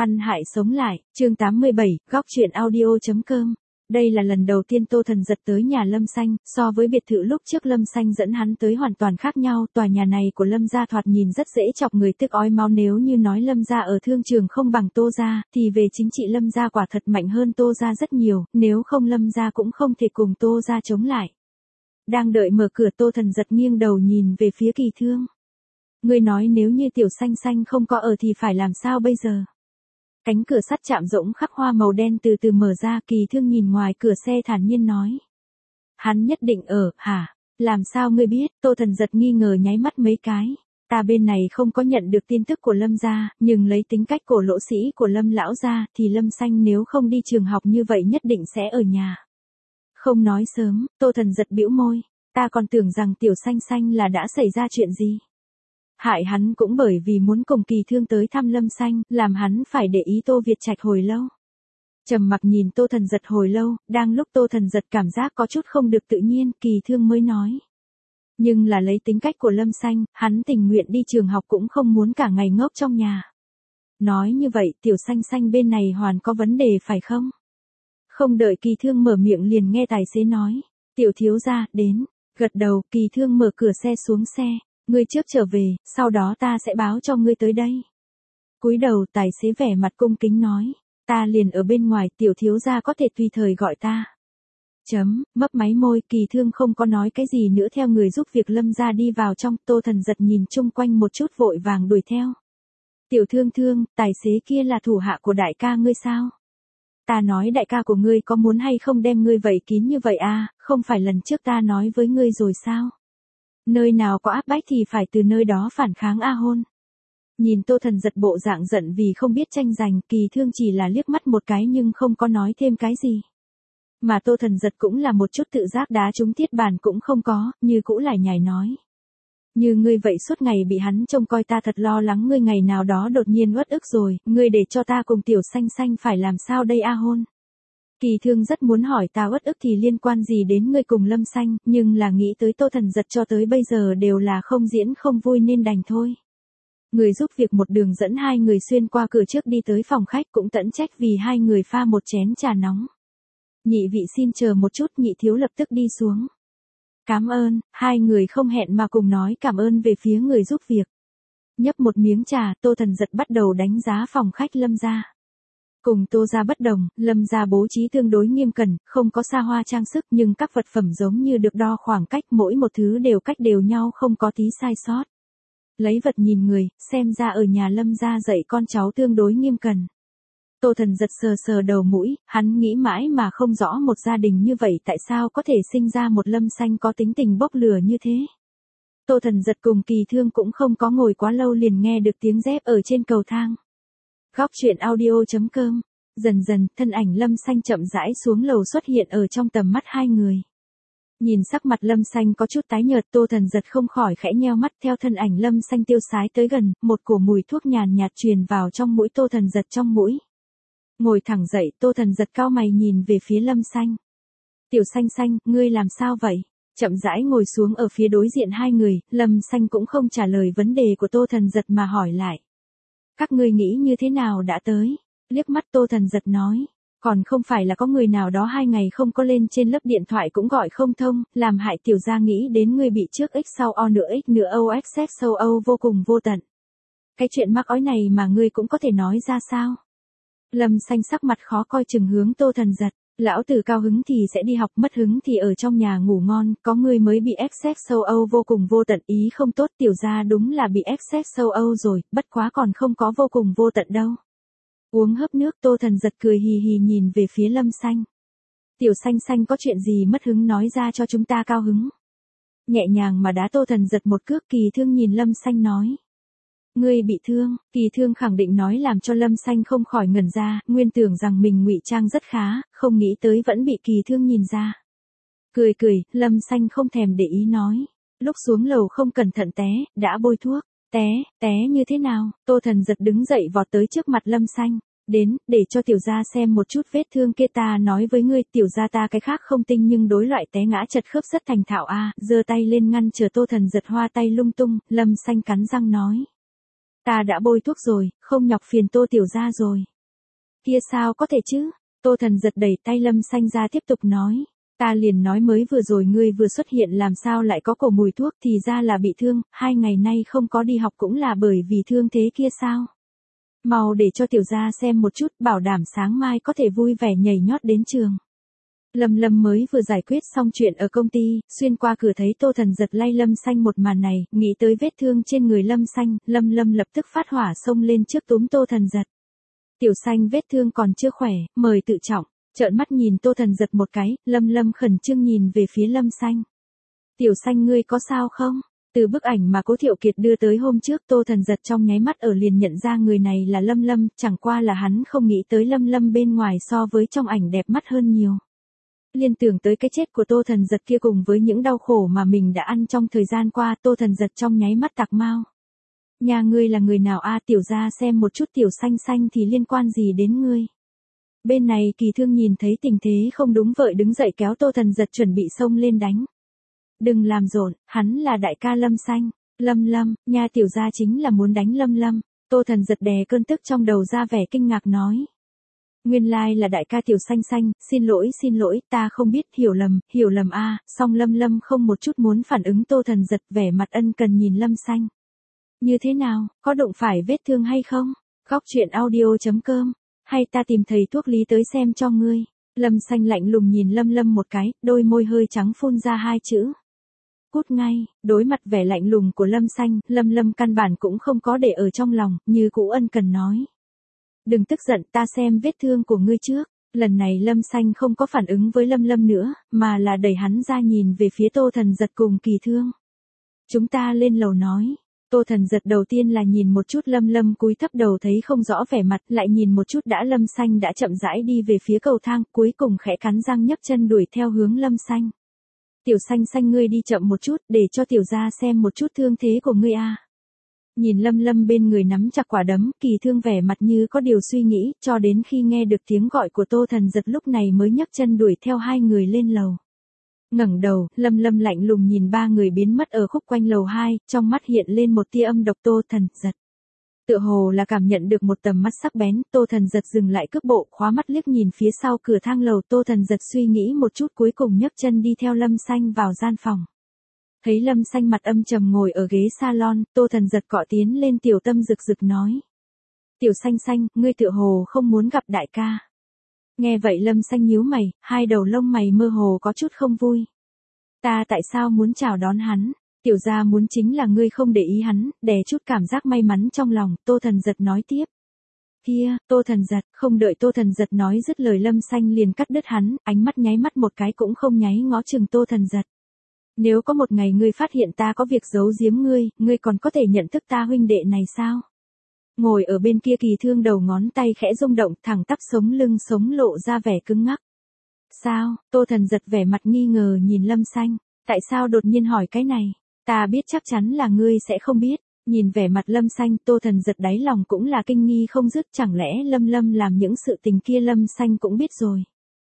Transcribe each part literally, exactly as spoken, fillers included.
Ăn hại sống lại, chương tám mươi bảy, góc truyện audio.com. Đây là lần đầu tiên Tô Thần Giật tới nhà Lâm Xanh, so với biệt thự lúc trước Lâm Xanh dẫn hắn tới hoàn toàn khác nhau. Tòa nhà này của Lâm gia thoạt nhìn rất dễ chọc người tức ói máu, nếu như nói Lâm gia ở thương trường không bằng Tô gia, thì về chính trị Lâm gia quả thật mạnh hơn Tô gia rất nhiều, nếu không Lâm gia cũng không thể cùng Tô gia chống lại. Đang đợi mở cửa, Tô Thần Giật nghiêng đầu nhìn về phía Kỳ Thương. Ngươi nói nếu như Tiểu Xanh Xanh không có ở thì phải làm sao bây giờ? Cánh cửa sắt chạm rỗng khắc hoa màu đen từ từ mở ra, Kỳ Thương nhìn ngoài cửa xe thản nhiên nói. Hắn nhất định ở, hả? Làm sao ngươi biết? Tô Thần Giật nghi ngờ nháy mắt mấy cái. Ta bên này không có nhận được tin tức của Lâm gia, nhưng lấy tính cách cổ lỗ sĩ của Lâm lão gia thì Lâm Xanh nếu không đi trường học như vậy nhất định sẽ ở nhà. Không nói sớm, Tô Thần Giật bĩu môi. Ta còn tưởng rằng Tiểu Xanh Xanh là đã xảy ra chuyện gì. Hại hắn cũng bởi vì muốn cùng Kỳ Thương tới thăm Lâm Xanh, làm hắn phải để ý Tô Việt Trạch hồi lâu. Trầm mặc nhìn Tô Thần Giật hồi lâu, đang lúc Tô Thần Giật cảm giác có chút không được tự nhiên, Kỳ Thương mới nói. Nhưng là lấy tính cách của Lâm Xanh, hắn tình nguyện đi trường học cũng không muốn cả ngày ngốc trong nhà. Nói như vậy, Tiểu Xanh Xanh bên này hoàn có vấn đề phải không? Không đợi Kỳ Thương mở miệng liền nghe tài xế nói. Tiểu thiếu gia, đến. Gật đầu, Kỳ Thương mở cửa xe xuống xe. Ngươi trước trở về, sau đó ta sẽ báo cho ngươi tới đây. Cúi đầu, tài xế vẻ mặt cung kính nói. Ta liền ở bên ngoài, tiểu thiếu gia có thể tùy thời gọi ta. Chấm, mấp máy môi, Kỳ Thương không có nói cái gì nữa, theo người giúp việc Lâm gia đi vào trong. Tô Thần Giật nhìn chung quanh một chút vội vàng đuổi theo. Tiểu Thương Thương, tài xế kia là thủ hạ của đại ca ngươi sao? Ta nói đại ca của ngươi có muốn hay không đem ngươi vây kín như vậy à, không phải lần trước ta nói với ngươi rồi sao? Nơi nào có áp bách thì phải từ nơi đó phản kháng a hôn. Nhìn Tô Thần Giật bộ dạng giận vì không biết tranh giành, Kỳ Thương chỉ là liếc mắt một cái nhưng không có nói thêm cái gì. Mà Tô Thần Giật cũng là một chút tự giác đá trúng thiết bàn cũng không có, như cũ lải nhải nói. Như ngươi vậy suốt ngày bị hắn trông coi, ta thật lo lắng ngươi ngày nào đó đột nhiên uất ức rồi, ngươi để cho ta cùng Tiểu Xanh Xanh phải làm sao đây a hôn. Kỳ Thương rất muốn hỏi ta uất ức thì liên quan gì đến ngươi cùng Lâm Xanh, nhưng là nghĩ tới Tô Thần Giật cho tới bây giờ đều là không diễn không vui nên đành thôi. Người giúp việc một đường dẫn hai người xuyên qua cửa trước đi tới phòng khách, cũng tẫn trách vì hai người pha một chén trà nóng. Nhị vị xin chờ một chút, nhị thiếu lập tức đi xuống. Cảm ơn, hai người không hẹn mà cùng nói cảm ơn về phía người giúp việc. Nhấp một miếng trà, Tô Thần Giật bắt đầu đánh giá phòng khách Lâm gia. Cùng Tô gia bất đồng, Lâm gia bố trí tương đối nghiêm cẩn, không có xa hoa trang sức nhưng các vật phẩm giống như được đo khoảng cách, mỗi một thứ đều cách đều nhau, không có tí sai sót. Lấy vật nhìn người, xem ra ở nhà Lâm gia dạy con cháu tương đối nghiêm cẩn. Tô Thần Giật sờ sờ đầu mũi, hắn nghĩ mãi mà không rõ một gia đình như vậy tại sao có thể sinh ra một Lâm Xanh có tính tình bốc lửa như thế. Tô Thần Giật cùng Kỳ Thương cũng không có ngồi quá lâu liền nghe được tiếng dép ở trên cầu thang. Góc truyện audio.com. Dần dần, thân ảnh Lâm Xanh chậm rãi xuống lầu xuất hiện ở trong tầm mắt hai người. Nhìn sắc mặt Lâm Xanh có chút tái nhợt, Tô Thần Giật không khỏi khẽ nheo mắt, theo thân ảnh Lâm Xanh tiêu sái tới gần, một cổ mùi thuốc nhàn nhạt truyền vào trong mũi Tô Thần Giật trong mũi. Ngồi thẳng dậy, Tô Thần Giật cau mày nhìn về phía Lâm Xanh. Tiểu Xanh Xanh, ngươi làm sao vậy? Chậm rãi ngồi xuống ở phía đối diện hai người, Lâm Xanh cũng không trả lời vấn đề của Tô Thần Giật mà hỏi lại. Các ngươi nghĩ như thế nào đã tới? Liếc mắt Tô Thần Giật nói. Còn không phải là có người nào đó hai ngày không có lên trên lớp điện thoại cũng gọi không thông, làm hại tiểu gia nghĩ đến ngươi bị trước x sau o nửa x nửa o x x sâu âu vô cùng vô tận. Cái chuyện mắc ói này mà ngươi cũng có thể nói ra sao? Lâm Xanh sắc mặt khó coi chừng hướng Tô Thần Giật. Lão tử cao hứng thì sẽ đi học, mất hứng thì ở trong nhà ngủ ngon, có ngươi mới bị ép xét sâu âu vô cùng vô tận, ý không tốt, tiểu gia đúng là bị ép xét sâu âu rồi, bất quá còn không có vô cùng vô tận đâu. Uống hớp nước, Tô Thần Giật cười hì hì nhìn về phía Lâm Xanh. Tiểu Xanh Xanh có chuyện gì mất hứng nói ra cho chúng ta cao hứng. Nhẹ nhàng mà đá Tô Thần Giật một cước, Kỳ Thương nhìn Lâm Xanh nói. Ngươi bị thương, Kỳ Thương khẳng định nói làm cho Lâm Xanh không khỏi ngẩn ra, nguyên tưởng rằng mình ngụy trang rất khá, không nghĩ tới vẫn bị Kỳ Thương nhìn ra. Cười cười, Lâm Xanh không thèm để ý nói. Lúc xuống lầu không cẩn thận té, đã bôi thuốc. Té, té như thế nào? Tô Thần Giật đứng dậy vọt tới trước mặt Lâm Xanh. Đến, để cho tiểu gia xem một chút vết thương kia, ta nói với ngươi, tiểu gia ta cái khác không tinh nhưng đối loại té ngã chật khớp rất thành thạo a. Giơ tay lên ngăn chờ Tô Thần Giật hoa tay lung tung, Lâm Xanh cắn răng nói. Ta đã bôi thuốc rồi, không nhọc phiền Tô tiểu gia rồi. Kia sao có thể chứ? Tô Thần giật đẩy tay Lâm Xanh ra tiếp tục nói. Ta liền nói mới vừa rồi ngươi vừa xuất hiện làm sao lại có cổ mùi thuốc, thì ra là bị thương, hai ngày nay không có đi học cũng là bởi vì thương thế kia sao? Mau để cho tiểu gia xem một chút, bảo đảm sáng mai có thể vui vẻ nhảy nhót đến trường. Lâm Lâm mới vừa giải quyết xong chuyện ở công ty, xuyên qua cửa thấy Tô Thần giật lay Lâm Xanh một màn này, nghĩ tới vết thương trên người Lâm Xanh, Lâm Lâm lập tức phát hỏa xông lên trước túm Tô Thần giật. Tiểu Xanh vết thương còn chưa khỏe, mời tự trọng. Trợn mắt nhìn Tô Thần giật một cái, Lâm Lâm khẩn trương nhìn về phía Lâm Xanh. Tiểu Xanh ngươi có sao không? Từ bức ảnh mà Cố Thiệu Kiệt đưa tới hôm trước, Tô Thần giật trong nháy mắt ở liền nhận ra người này là Lâm Lâm, chẳng qua là hắn không nghĩ tới Lâm Lâm bên ngoài so với trong ảnh đẹp mắt hơn nhiều. Liên tưởng tới cái chết của Tô Thần giật kia cùng với những đau khổ mà mình đã ăn trong thời gian qua, Tô Thần giật trong nháy mắt tạc mau. Nhà ngươi là người nào a? Tiểu gia xem một chút Tiểu Xanh Xanh thì liên quan gì đến ngươi? Bên này Kỳ Thương nhìn thấy tình thế không đúng vội đứng dậy kéo Tô Thần giật chuẩn bị xông lên đánh. Đừng làm rộn, hắn là đại ca Lâm Xanh. Lâm Lâm, nhà tiểu gia chính là muốn đánh Lâm Lâm. Tô Thần giật đè cơn tức trong đầu ra vẻ kinh ngạc nói. Nguyên lai là đại ca Tiểu Xanh Xanh, xin lỗi xin lỗi, ta không biết, hiểu lầm, hiểu lầm a. À. Song Lâm Lâm không một chút muốn phản ứng, Tô Thần giật vẻ mặt ân cần nhìn Lâm Xanh. Như thế nào, có đụng phải vết thương hay không? Góc truyện audio chấm com, hay ta tìm thầy thuốc lý tới xem cho ngươi. Lâm Xanh lạnh lùng nhìn Lâm Lâm một cái, đôi môi hơi trắng phun ra hai chữ. Cút ngay. Đối mặt vẻ lạnh lùng của Lâm Xanh, Lâm Lâm căn bản cũng không có để ở trong lòng, như cũ ân cần nói. Đừng tức giận, ta xem vết thương của ngươi trước. Lần này Lâm Xanh không có phản ứng với Lâm Lâm nữa, mà là đẩy hắn ra nhìn về phía Tô Thần giật cùng Kỳ Thương. Chúng ta lên lầu nói. Tô Thần giật đầu tiên là nhìn một chút Lâm Lâm cúi thấp đầu thấy không rõ vẻ mặt, lại nhìn một chút đã Lâm Xanh đã chậm rãi đi về phía cầu thang, cuối cùng khẽ cắn răng nhấc chân đuổi theo hướng Lâm Xanh. Tiểu Xanh Xanh ngươi đi chậm một chút, để cho tiểu gia xem một chút thương thế của ngươi a. Nhìn Lâm Lâm bên người nắm chặt quả đấm, Kỳ Thương vẻ mặt như có điều suy nghĩ, cho đến khi nghe được tiếng gọi của Tô Thần giật lúc này mới nhấc chân đuổi theo hai người lên lầu. Ngẩng đầu, Lâm Lâm lạnh lùng nhìn ba người biến mất ở khúc quanh lầu hai, trong mắt hiện lên một tia âm độc. Tô Thần giật tựa hồ là cảm nhận được một tầm mắt sắc bén, Tô Thần giật dừng lại cước bộ, khóa mắt liếc nhìn phía sau cửa thang lầu. Tô Thần giật suy nghĩ một chút cuối cùng nhấc chân đi theo Lâm Xanh vào gian phòng. Thấy Lâm Xanh mặt âm trầm ngồi ở ghế salon, Tô Thần giật cọ tiến lên tiểu tâm rực rực nói. Tiểu Xanh Xanh, ngươi tựa hồ không muốn gặp đại ca. Nghe vậy Lâm Xanh nhíu mày, hai đầu lông mày mơ hồ có chút không vui. Ta tại sao muốn chào đón hắn? Tiểu gia muốn chính là ngươi không để ý hắn, đè chút cảm giác may mắn trong lòng. Tô Thần giật nói tiếp. Kia, Tô Thần giật, không đợi Tô Thần giật nói dứt lời Lâm Xanh liền cắt đứt hắn, ánh mắt nháy mắt một cái cũng không nháy ngó chừng Tô Thần giật. Nếu có một ngày ngươi phát hiện ta có việc giấu giếm ngươi, ngươi còn có thể nhận thức ta huynh đệ này sao? Ngồi ở bên kia Kỳ Thương đầu ngón tay khẽ rung động, thẳng tắp sống lưng sống lộ ra vẻ cứng ngắc. Sao? Tô Thần giật vẻ mặt nghi ngờ nhìn Lâm Xanh. Tại sao đột nhiên hỏi cái này? Ta biết chắc chắn là ngươi sẽ không biết. Nhìn vẻ mặt Lâm Xanh, Tô Thần giật đáy lòng cũng là kinh nghi không dứt, chẳng lẽ Lâm Lâm làm những sự tình kia Lâm Xanh cũng biết rồi.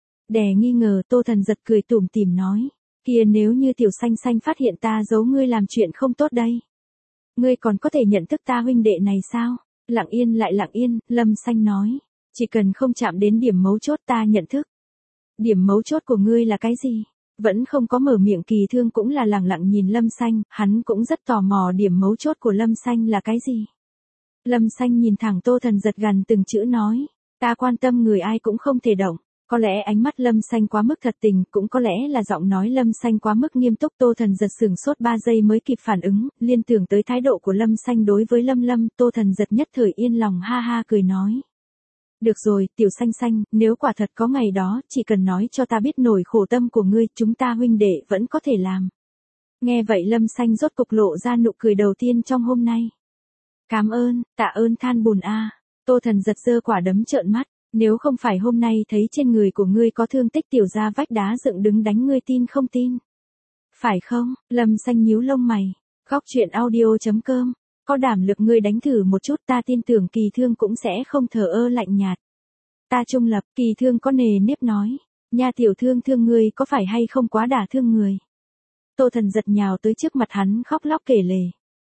Đè nghi ngờ, Tô Thần giật cười tủm tỉm nói. Kia nếu như Tiểu Xanh Xanh phát hiện ta giấu ngươi làm chuyện không tốt đây. Ngươi còn có thể nhận thức ta huynh đệ này sao? Lặng yên lại lặng yên, Lâm Xanh nói. Chỉ cần không chạm đến điểm mấu chốt ta nhận thức. Điểm mấu chốt của ngươi là cái gì? Vẫn không có mở miệng. Kỳ Thương cũng là lặng lặng nhìn Lâm Xanh, hắn cũng rất tò mò điểm mấu chốt của Lâm Xanh là cái gì. Lâm Xanh nhìn thẳng Tô Thần giật gần từng chữ nói. Ta quan tâm người ai cũng không thể động. Có lẽ ánh mắt Lâm Xanh quá mức thật tình, cũng có lẽ là giọng nói Lâm Xanh quá mức nghiêm túc. Tô Thần giật sửng sốt ba giây mới kịp phản ứng, liên tưởng tới thái độ của Lâm Xanh đối với Lâm Lâm. Tô Thần giật nhất thời yên lòng ha ha cười nói. Được rồi, Tiểu Xanh Xanh, nếu quả thật có ngày đó, chỉ cần nói cho ta biết nổi khổ tâm của ngươi, chúng ta huynh đệ vẫn có thể làm. Nghe vậy Lâm Xanh rốt cục lộ ra nụ cười đầu tiên trong hôm nay. Cảm ơn, tạ ơn than bùn a. Tô Thần giật giơ quả đấm trợn mắt. Nếu không phải hôm nay thấy trên người của ngươi có thương tích, tiểu gia vách đá dựng đứng đánh ngươi tin không tin? Phải không? Lâm Xanh nhíu lông mày. Góc truyện audio chấm com. Có đảm lực ngươi đánh thử một chút, ta tin tưởng Kỳ Thương cũng sẽ không thờ ơ lạnh nhạt. Ta trung lập. Kỳ Thương có nề nếp nói. Nha tiểu thương thương ngươi có phải hay không quá đả thương người? Tô Thần giật nhào tới trước mặt hắn khóc lóc kể lể.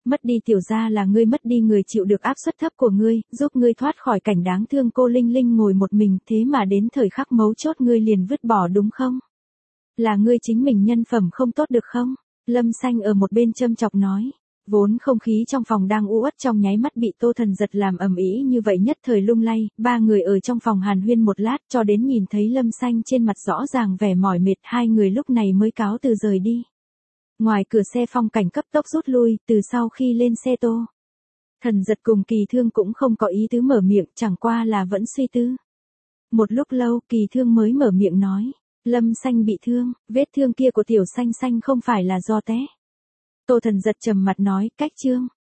Mất đi tiểu gia là ngươi mất đi người chịu được áp suất thấp của ngươi, giúp ngươi thoát khỏi cảnh đáng thương cô Linh Linh ngồi một mình, thế mà đến thời khắc mấu chốt ngươi liền vứt bỏ đúng không? Là ngươi chính mình nhân phẩm không tốt được không? Lâm Xanh ở một bên châm chọc nói. Vốn không khí trong phòng đang u uất trong nháy mắt bị Tô Thần Giật làm ầm ĩ như vậy nhất thời lung lay, ba người ở trong phòng hàn huyên một lát cho đến nhìn thấy Lâm Xanh trên mặt rõ ràng vẻ mỏi mệt, hai người lúc này mới cáo từ rời đi. Ngoài cửa xe phong cảnh cấp tốc rút lui, từ sau khi lên xe Tô Thần Giật cùng Kỳ Thương cũng không có ý tứ mở miệng, chẳng qua là vẫn suy tư. Một lúc lâu Kỳ Thương mới mở miệng nói, Lâm Xanh bị thương, vết thương kia của tiểu Xanh Xanh không phải là do té. Tô Thần Giật trầm mặt nói, cách Trương